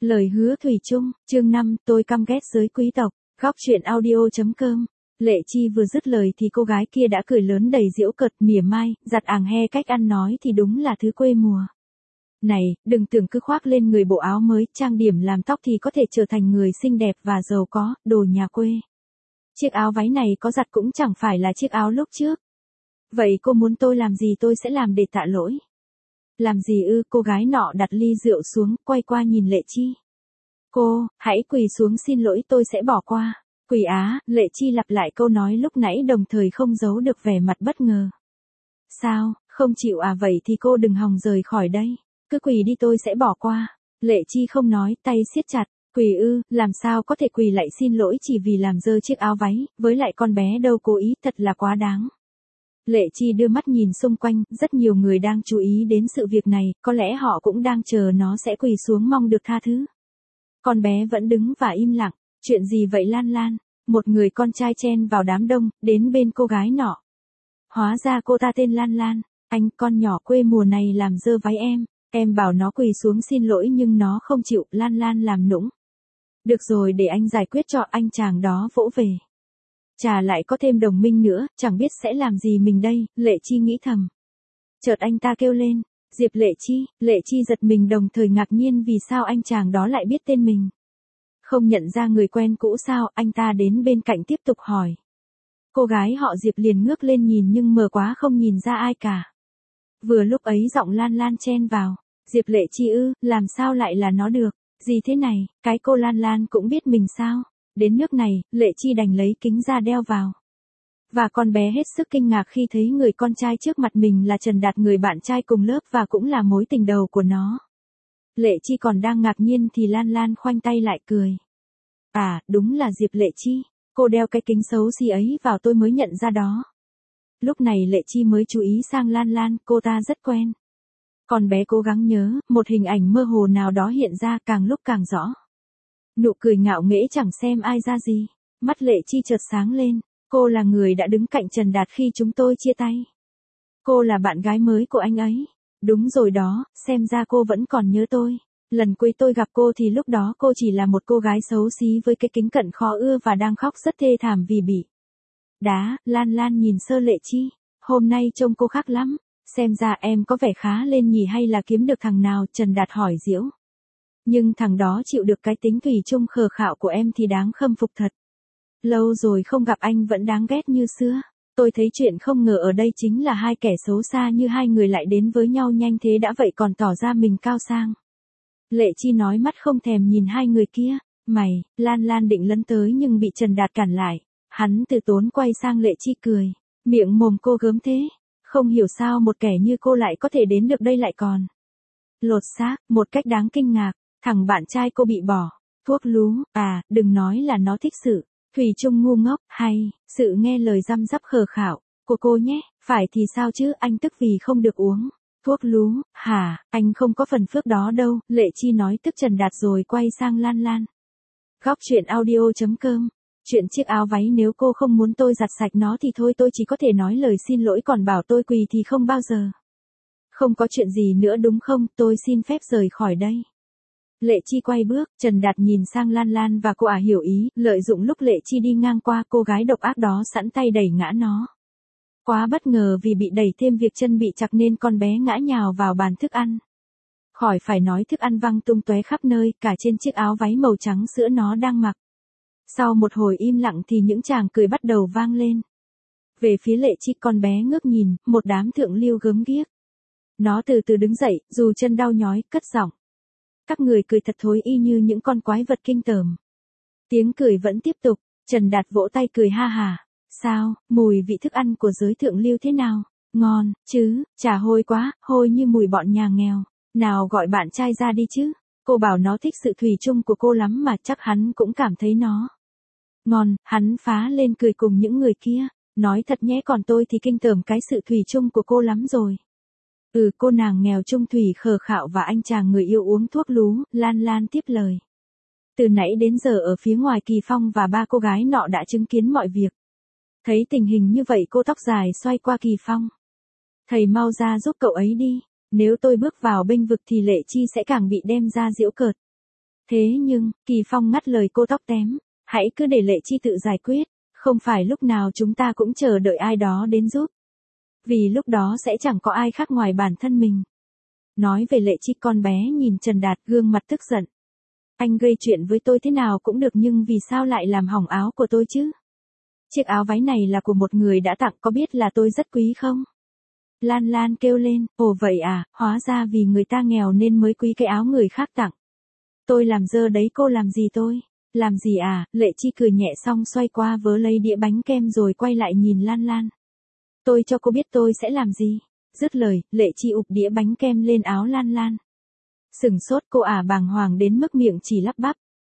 Lời hứa thủy chung, chương 5, tôi căm ghét giới quý tộc, góc truyện audio.com. Lệ Chi vừa dứt lời thì cô gái kia đã cười lớn đầy giễu cợt mỉa mai, giặt àng he cách ăn nói thì đúng là thứ quê mùa. Này, đừng tưởng cứ khoác lên người bộ áo mới, trang điểm làm tóc thì có thể trở thành người xinh đẹp và giàu có, đồ nhà quê. Chiếc áo váy này có giặt cũng chẳng phải là chiếc áo lúc trước. Vậy cô muốn tôi làm gì tôi sẽ làm để tạ lỗi. Làm gì ư? Cô gái nọ đặt ly rượu xuống, quay qua nhìn Lệ Chi. Cô, hãy quỳ xuống xin lỗi tôi sẽ bỏ qua. Quỳ á, Lệ Chi lặp lại câu nói lúc nãy đồng thời không giấu được vẻ mặt bất ngờ. Sao, không chịu à? Vậy thì cô đừng hòng rời khỏi đây. Cứ quỳ đi tôi sẽ bỏ qua. Lệ Chi không nói, tay siết chặt. Quỳ ư, làm sao có thể quỳ lại xin lỗi chỉ vì làm dơ chiếc áo váy, với lại con bé đâu cố ý, thật là quá đáng. Lệ Chi đưa mắt nhìn xung quanh, rất nhiều người đang chú ý đến sự việc này, có lẽ họ cũng đang chờ nó sẽ quỳ xuống mong được tha thứ. Con bé vẫn đứng và im lặng, chuyện gì vậy Lan Lan? Một người con trai chen vào đám đông, đến bên cô gái nọ. Hóa ra cô ta tên Lan Lan, anh con nhỏ quê mùa này làm dơ váy em bảo nó quỳ xuống xin lỗi nhưng nó không chịu, Lan Lan làm nũng. Được rồi để anh giải quyết cho, anh chàng đó vỗ về. Chà lại có thêm đồng minh nữa, chẳng biết sẽ làm gì mình đây, Lệ Chi nghĩ thầm. Chợt anh ta kêu lên, Diệp Lệ Chi giật mình đồng thời ngạc nhiên vì sao anh chàng đó lại biết tên mình. Không nhận ra người quen cũ sao, anh ta đến bên cạnh tiếp tục hỏi. Cô gái họ Diệp liền ngước lên nhìn nhưng mờ quá không nhìn ra ai cả. Vừa lúc ấy giọng Lan Lan chen vào, Diệp Lệ Chi ư, làm sao lại là nó được, gì thế này, cái cô Lan Lan cũng biết mình sao. Đến nước này, Lệ Chi đành lấy kính ra đeo vào. Và con bé hết sức kinh ngạc khi thấy người con trai trước mặt mình là Trần Đạt, người bạn trai cùng lớp và cũng là mối tình đầu của nó. Lệ Chi còn đang ngạc nhiên thì Lan Lan khoanh tay lại cười. À, đúng là Diệp Lệ Chi, cô đeo cái kính xấu xí ấy vào tôi mới nhận ra đó. Lúc này Lệ Chi mới chú ý sang Lan Lan, cô ta rất quen. Con bé cố gắng nhớ, một hình ảnh mơ hồ nào đó hiện ra càng lúc càng rõ. Nụ cười ngạo nghễ chẳng xem ai ra gì. Mắt Lệ Chi chợt sáng lên. Cô là người đã đứng cạnh Trần Đạt khi chúng tôi chia tay. Cô là bạn gái mới của anh ấy. Đúng rồi đó, xem ra cô vẫn còn nhớ tôi. Lần cuối tôi gặp cô thì lúc đó cô chỉ là một cô gái xấu xí với cái kính cận khó ưa và đang khóc rất thê thảm vì bị đá. Lan Lan nhìn sơ Lệ Chi. Hôm nay trông cô khác lắm. Xem ra em có vẻ khá lên nhỉ, hay là kiếm được thằng nào? Trần Đạt hỏi giễu. Nhưng thằng đó chịu được cái tính thủy chung khờ khạo của em thì đáng khâm phục thật. Lâu rồi không gặp anh vẫn đáng ghét như xưa. Tôi thấy chuyện không ngờ ở đây chính là hai kẻ xấu xa như hai người lại đến với nhau nhanh thế đã vậy còn tỏ ra mình cao sang. Lệ Chi nói mắt không thèm nhìn hai người kia. Mày, Lan Lan định lấn tới nhưng bị Trần Đạt cản lại. Hắn từ tốn quay sang Lệ Chi cười. Miệng mồm cô gớm thế. Không hiểu sao một kẻ như cô lại có thể đến được đây lại còn lột xác, một cách đáng kinh ngạc. Thằng bạn trai cô bị bỏ, thuốc lú, à, đừng nói là nó thích sự thủy chung ngu ngốc, hay sự nghe lời răm rắp khờ khạo của cô nhé, phải thì sao chứ, anh tức vì không được uống thuốc lú, hả, anh không có phần phước đó đâu, Lệ Chi nói tức Trần Đạt rồi quay sang Lan Lan. Góc truyện audio.com. Chuyện chiếc áo váy nếu cô không muốn tôi giặt sạch nó thì thôi, tôi chỉ có thể nói lời xin lỗi, còn bảo tôi quỳ thì không bao giờ. Không có chuyện gì nữa đúng không, tôi xin phép rời khỏi đây. Lệ Chi quay bước, Trần Đạt nhìn sang Lan Lan và cô hiểu ý, lợi dụng lúc Lệ Chi đi ngang qua, cô gái độc ác đó sẵn tay đẩy ngã nó. Quá bất ngờ vì bị đẩy thêm việc chân bị chặt nên con bé ngã nhào vào bàn thức ăn. Khỏi phải nói thức ăn văng tung tóe khắp nơi, cả trên chiếc áo váy màu trắng sữa nó đang mặc. Sau một hồi im lặng thì những tràng cười bắt đầu vang lên. Về phía Lệ Chi, con bé ngước nhìn, một đám thượng lưu gớm ghiếc. Nó từ từ đứng dậy, dù chân đau nhói, cất giọng. Các người cười thật thối y như những con quái vật kinh tởm. Tiếng cười vẫn tiếp tục, Trần Đạt vỗ tay cười ha hà. Sao, mùi vị thức ăn của giới thượng lưu thế nào? Ngon, chứ, chả hôi quá, hôi như mùi bọn nhà nghèo. Nào gọi bạn trai ra đi chứ. Cô bảo nó thích sự thủy chung của cô lắm mà chắc hắn cũng cảm thấy nó ngon, hắn phá lên cười cùng những người kia. Nói thật nhé, còn tôi thì kinh tởm cái sự thủy chung của cô lắm rồi. Cô nàng nghèo chung thủy khờ khạo và anh chàng người yêu uống thuốc lú, Lan Lan tiếp lời. Từ nãy đến giờ ở phía ngoài Kỳ Phong và ba cô gái nọ đã chứng kiến mọi việc. Thấy tình hình như vậy cô tóc dài xoay qua Kỳ Phong. Thầy mau ra giúp cậu ấy đi, nếu tôi bước vào bênh vực thì Lệ Chi sẽ càng bị đem ra giễu cợt. Thế nhưng, Kỳ Phong ngắt lời cô tóc tém. Hãy cứ để Lệ Chi tự giải quyết, không phải lúc nào chúng ta cũng chờ đợi ai đó đến giúp. Vì lúc đó sẽ chẳng có ai khác ngoài bản thân mình. Nói về Lệ Chi, con bé nhìn Trần Đạt gương mặt tức giận. Anh gây chuyện với tôi thế nào cũng được nhưng vì sao lại làm hỏng áo của tôi chứ? Chiếc áo váy này là của một người đã tặng, có biết là tôi rất quý không? Lan Lan kêu lên, ồ vậy à, hóa ra vì người ta nghèo nên mới quý cái áo người khác tặng. Tôi làm dơ đấy, cô làm gì tôi? Làm gì à? Lệ Chi cười nhẹ xong xoay qua vớ lấy đĩa bánh kem rồi quay lại nhìn Lan Lan. Tôi cho cô biết tôi sẽ làm gì. Dứt lời, Lệ Chi ụp đĩa bánh kem lên áo Lan Lan. Sừng sốt, cô bàng hoàng đến mức miệng chỉ lắp bắp.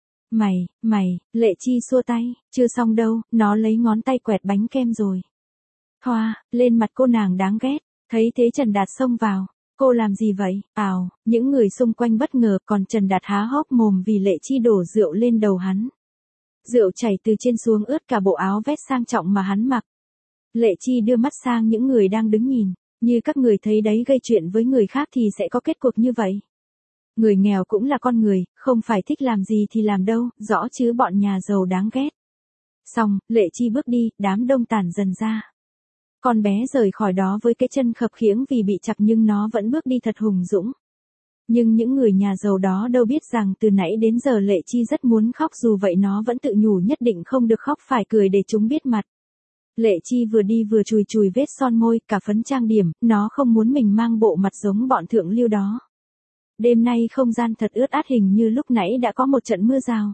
Mày, Lệ Chi xua tay, chưa xong đâu, nó lấy ngón tay quẹt bánh kem rồi. Thoa, lên mặt cô nàng đáng ghét, thấy thế Trần Đạt xông vào. Cô làm gì vậy? Những người xung quanh bất ngờ, còn Trần Đạt há hốc mồm vì Lệ Chi đổ rượu lên đầu hắn. Rượu chảy từ trên xuống ướt cả bộ áo vest sang trọng mà hắn mặc. Lệ Chi đưa mắt sang những người đang đứng nhìn, như các người thấy đấy, gây chuyện với người khác thì sẽ có kết cục như vậy. Người nghèo cũng là con người, không phải thích làm gì thì làm đâu, rõ chứ bọn nhà giàu đáng ghét. Xong, Lệ Chi bước đi, đám đông tản dần ra. Con bé rời khỏi đó với cái chân khập khiễng vì bị chặt nhưng nó vẫn bước đi thật hùng dũng. Nhưng những người nhà giàu đó đâu biết rằng từ nãy đến giờ Lệ Chi rất muốn khóc, dù vậy nó vẫn tự nhủ nhất định không được khóc, phải cười để chúng biết mặt. Lệ Chi vừa đi vừa chùi chùi vết son môi, cả phấn trang điểm, nó không muốn mình mang bộ mặt giống bọn thượng lưu đó. Đêm nay không gian thật ướt át, hình như lúc nãy đã có một trận mưa rào.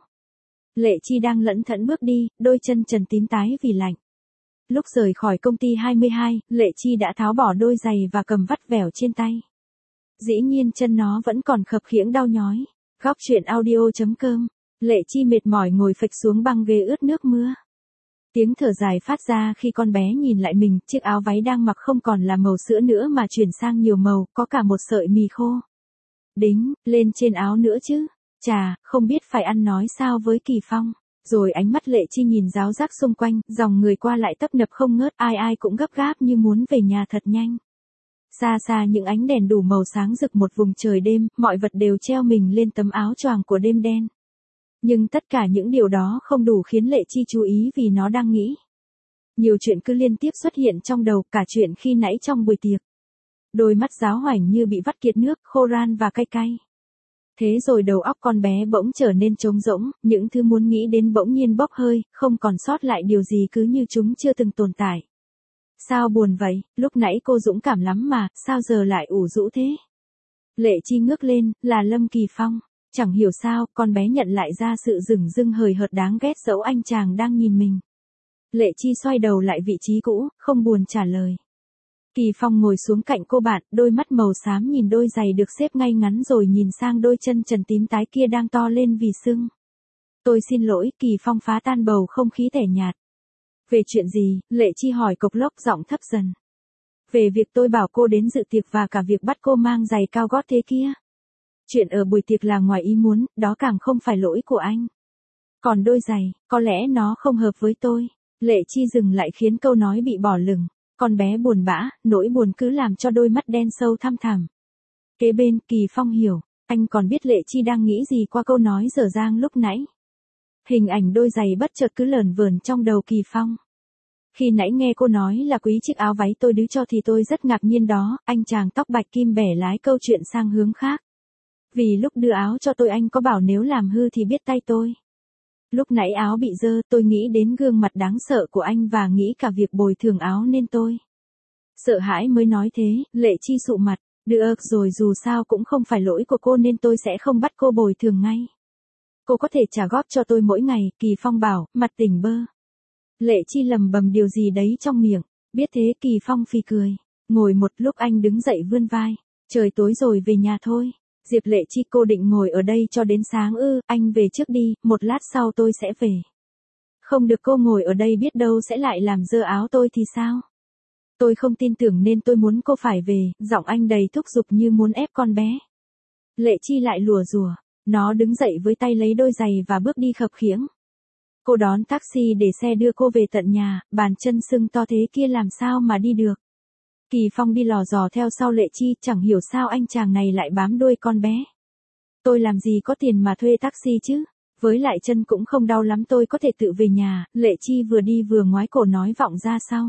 Lệ Chi đang lẩn thẩn bước đi, đôi chân trần tím tái vì lạnh. Lúc rời khỏi công ty 22, Lệ Chi đã tháo bỏ đôi giày và cầm vắt vẻo trên tay. Dĩ nhiên chân nó vẫn còn khập khiễng đau nhói. Góc truyện audio.com. Lệ Chi mệt mỏi ngồi phịch xuống băng ghế ướt nước mưa. Tiếng thở dài phát ra khi con bé nhìn lại mình, chiếc áo váy đang mặc không còn là màu sữa nữa mà chuyển sang nhiều màu, có cả một sợi mì khô. Đính, lên trên áo nữa chứ. Chà, không biết phải ăn nói sao với Kỳ Phong. Rồi ánh mắt Lệ Chi nhìn ráo rác xung quanh, dòng người qua lại tấp nập không ngớt, ai cũng gấp gáp như muốn về nhà thật nhanh. Xa xa những ánh đèn đủ màu sáng rực một vùng trời đêm, mọi vật đều treo mình lên tấm áo choàng của đêm đen. Nhưng tất cả những điều đó không đủ khiến Lệ Chi chú ý vì nó đang nghĩ. Nhiều chuyện cứ liên tiếp xuất hiện trong đầu, cả chuyện khi nãy trong buổi tiệc. Đôi mắt giáo hoảnh như bị vắt kiệt nước, khô ran và cay cay. Thế rồi đầu óc con bé bỗng trở nên trống rỗng, những thứ muốn nghĩ đến bỗng nhiên bốc hơi, không còn sót lại điều gì, cứ như chúng chưa từng tồn tại. Sao buồn vậy, lúc nãy cô dũng cảm lắm mà, sao giờ lại ủ rũ thế? Lệ Chi ngước lên, là Lâm Kỳ Phong. Chẳng hiểu sao, con bé nhận lại ra sự dửng dưng hời hợt đáng ghét dẫu anh chàng đang nhìn mình. Lệ Chi xoay đầu lại vị trí cũ, không buồn trả lời. Kỳ Phong ngồi xuống cạnh cô bạn, đôi mắt màu xám nhìn đôi giày được xếp ngay ngắn rồi nhìn sang đôi chân trần tím tái kia đang to lên vì sưng. Tôi xin lỗi, Kỳ Phong phá tan bầu không khí tẻ nhạt. Về chuyện gì? Lệ Chi hỏi cộc lốc, giọng thấp dần. Về việc tôi bảo cô đến dự tiệc và cả việc bắt cô mang giày cao gót thế kia. Chuyện ở buổi tiệc là ngoài ý muốn, đó càng không phải lỗi của anh. Còn đôi giày, có lẽ nó không hợp với tôi. Lệ Chi dừng lại khiến câu nói bị bỏ lửng. Con bé buồn bã, nỗi buồn cứ làm cho đôi mắt đen sâu thăm thẳm. Kế bên, Kỳ Phong hiểu, anh còn biết Lệ Chi đang nghĩ gì qua câu nói dở dang lúc nãy. Hình ảnh đôi giày bất chợt cứ lởn vởn trong đầu Kỳ Phong. Khi nãy nghe cô nói là quý chiếc áo váy tôi đứ cho thì tôi rất ngạc nhiên đó, anh chàng tóc bạch kim bẻ lái câu chuyện sang hướng khác. Vì lúc đưa áo cho tôi anh có bảo nếu làm hư thì biết tay tôi. Lúc nãy áo bị dơ, tôi nghĩ đến gương mặt đáng sợ của anh và nghĩ cả việc bồi thường áo nên tôi sợ hãi mới nói thế. Lệ Chi sụ mặt, được rồi, dù sao cũng không phải lỗi của cô nên tôi sẽ không bắt cô bồi thường ngay. Cô có thể trả góp cho tôi mỗi ngày, Kỳ Phong bảo, mặt tỉnh bơ. Lệ Chi lầm bầm điều gì đấy trong miệng, biết thế Kỳ Phong phì cười. Ngồi một lúc anh đứng dậy vươn vai, trời tối rồi về nhà thôi. Diệp Lệ Chi, cô định ngồi ở đây cho đến sáng ư? Anh về trước đi, một lát sau tôi sẽ về. Không được, cô ngồi ở đây biết đâu sẽ lại làm dơ áo tôi thì sao? Tôi không tin tưởng nên tôi muốn cô phải về, giọng anh đầy thúc giục như muốn ép con bé. Lệ Chi lại lùa rùa, nó đứng dậy với tay lấy đôi giày và bước đi khập khiễng. Cô đón taxi để xe đưa cô về tận nhà, bàn chân sưng to thế kia làm sao mà đi được. Kỳ Phong đi lò dò theo sau Lệ Chi, chẳng hiểu sao anh chàng này lại bám đuôi con bé. Tôi làm gì có tiền mà thuê taxi chứ? Với lại chân cũng không đau lắm, tôi có thể tự về nhà. Lệ Chi vừa đi vừa ngoái cổ nói vọng ra sau.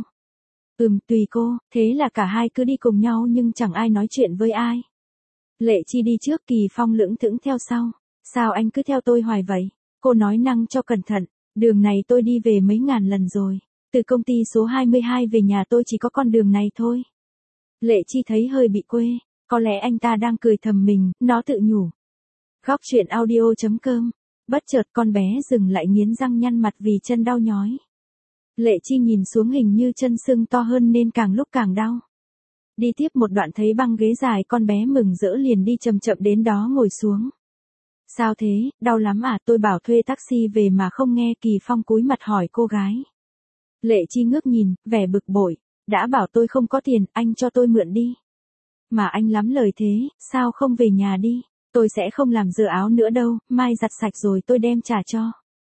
Tùy cô, thế là cả hai cứ đi cùng nhau nhưng chẳng ai nói chuyện với ai. Lệ Chi đi trước, Kỳ Phong lững thững theo sau. Sao anh cứ theo tôi hoài vậy? Cô nói năng cho cẩn thận, đường này tôi đi về mấy ngàn lần rồi. Từ công ty số 22 về nhà tôi chỉ có con đường này thôi. Lệ Chi thấy hơi bị quê, có lẽ anh ta đang cười thầm mình, nó tự nhủ. Góc chuyện audio.com. Bất chợt con bé dừng lại nghiến răng nhăn mặt vì chân đau nhói. Lệ Chi nhìn xuống, hình như chân sưng to hơn nên càng lúc càng đau. Đi tiếp một đoạn thấy băng ghế dài, con bé mừng rỡ liền đi chậm chậm đến đó ngồi xuống. Sao thế, đau lắm à? Tôi bảo thuê taxi về mà không nghe. Kỳ Phong cúi mặt hỏi cô gái. Lệ Chi ngước nhìn, vẻ bực bội. Đã bảo tôi không có tiền, anh cho tôi mượn đi. Mà anh lắm lời thế, sao không về nhà đi? Tôi sẽ không làm dơ áo nữa đâu, mai giặt sạch rồi tôi đem trả cho.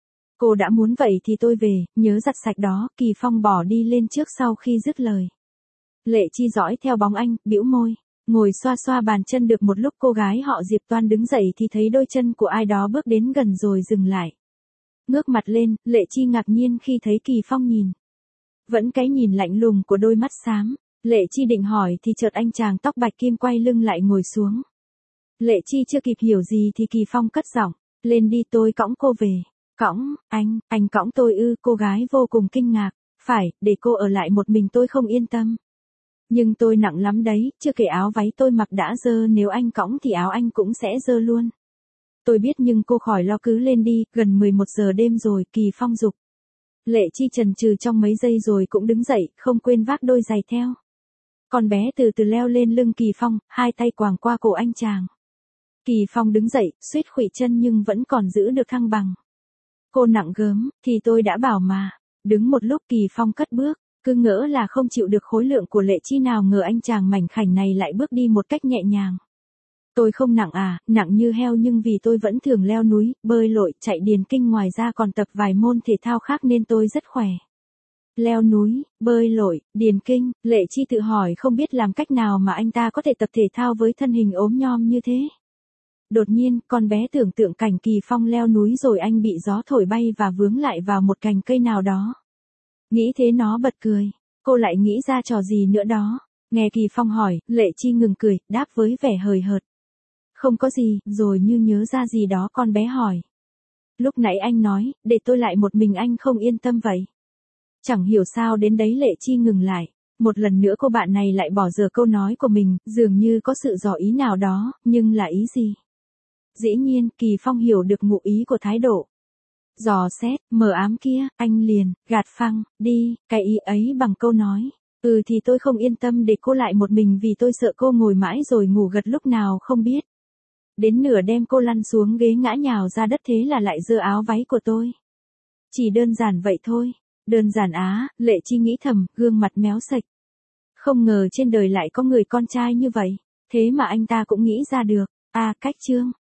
Cô đã muốn vậy thì tôi về, nhớ giặt sạch đó. Kỳ Phong bỏ đi lên trước sau khi dứt lời. Lệ Chi dõi theo bóng anh, bĩu môi, ngồi xoa xoa bàn chân. Được một lúc cô gái họ Diệp toan đứng dậy thì thấy đôi chân của ai đó bước đến gần rồi dừng lại. Ngước mặt lên, Lệ Chi ngạc nhiên khi thấy Kỳ Phong nhìn. Vẫn cái nhìn lạnh lùng của đôi mắt xám. Lệ Chi định hỏi thì chợt anh chàng tóc bạch kim quay lưng lại ngồi xuống. Lệ Chi chưa kịp hiểu gì thì Kỳ Phong cất giọng, lên đi tôi cõng cô về. Cõng, anh cõng tôi ư? Cô gái vô cùng kinh ngạc. Phải, để cô ở lại một mình tôi không yên tâm. Nhưng tôi nặng lắm đấy, chưa kể áo váy tôi mặc đã dơ, nếu anh cõng thì áo anh cũng sẽ dơ luôn. Tôi biết nhưng cô khỏi lo, cứ lên đi. Gần 11 giờ đêm rồi, Kỳ Phong giục. Lệ Chi chần chừ trong mấy giây rồi cũng đứng dậy, không quên vác đôi giày theo. Con bé từ từ leo lên lưng Kỳ Phong, hai tay quàng qua cổ anh chàng. Kỳ Phong đứng dậy, suýt khuỵu chân nhưng vẫn còn giữ được thăng bằng. Cô nặng gớm, thì tôi đã bảo mà. Đứng một lúc Kỳ Phong cất bước, cứ ngỡ là không chịu được khối lượng của Lệ Chi, nào ngờ anh chàng mảnh khảnh này lại bước đi một cách nhẹ nhàng. Tôi không nặng à? Nặng như heo, nhưng vì tôi vẫn thường leo núi, bơi lội, chạy điền kinh, ngoài ra còn tập vài môn thể thao khác nên tôi rất khỏe. Leo núi, bơi lội, điền kinh, Lệ Chi tự hỏi không biết làm cách nào mà anh ta có thể tập thể thao với thân hình ốm nhom như thế. Đột nhiên, con bé tưởng tượng cảnh Kỳ Phong leo núi rồi anh bị gió thổi bay và vướng lại vào một cành cây nào đó. Nghĩ thế nó bật cười. Cô lại nghĩ ra trò gì nữa đó. Nghe Kỳ Phong hỏi, Lệ Chi ngừng cười, đáp với vẻ hời hợt. Không có gì. Rồi như nhớ ra gì đó con bé hỏi. Lúc nãy anh nói, để tôi lại một mình anh không yên tâm vậy. Chẳng hiểu sao đến đấy Lệ Chi ngừng lại. Một lần nữa cô bạn này lại bỏ dở câu nói của mình, dường như có sự dò ý nào đó, nhưng là ý gì? Dĩ nhiên, Kỳ Phong hiểu được ngụ ý của thái độ. Dò xét, mờ ám kia, anh liền, gạt phăng, đi, cái ý ấy bằng câu nói. Thì tôi không yên tâm để cô lại một mình vì tôi sợ cô ngồi mãi rồi ngủ gật lúc nào không biết. Đến nửa đêm cô lăn xuống ghế ngã nhào ra đất, thế là lại dơ áo váy của tôi. Chỉ đơn giản vậy thôi. Đơn giản á, Lệ Chi nghĩ thầm, gương mặt méo sạch. Không ngờ trên đời lại có người con trai như vậy. Thế mà anh ta cũng nghĩ ra được. Cách chương.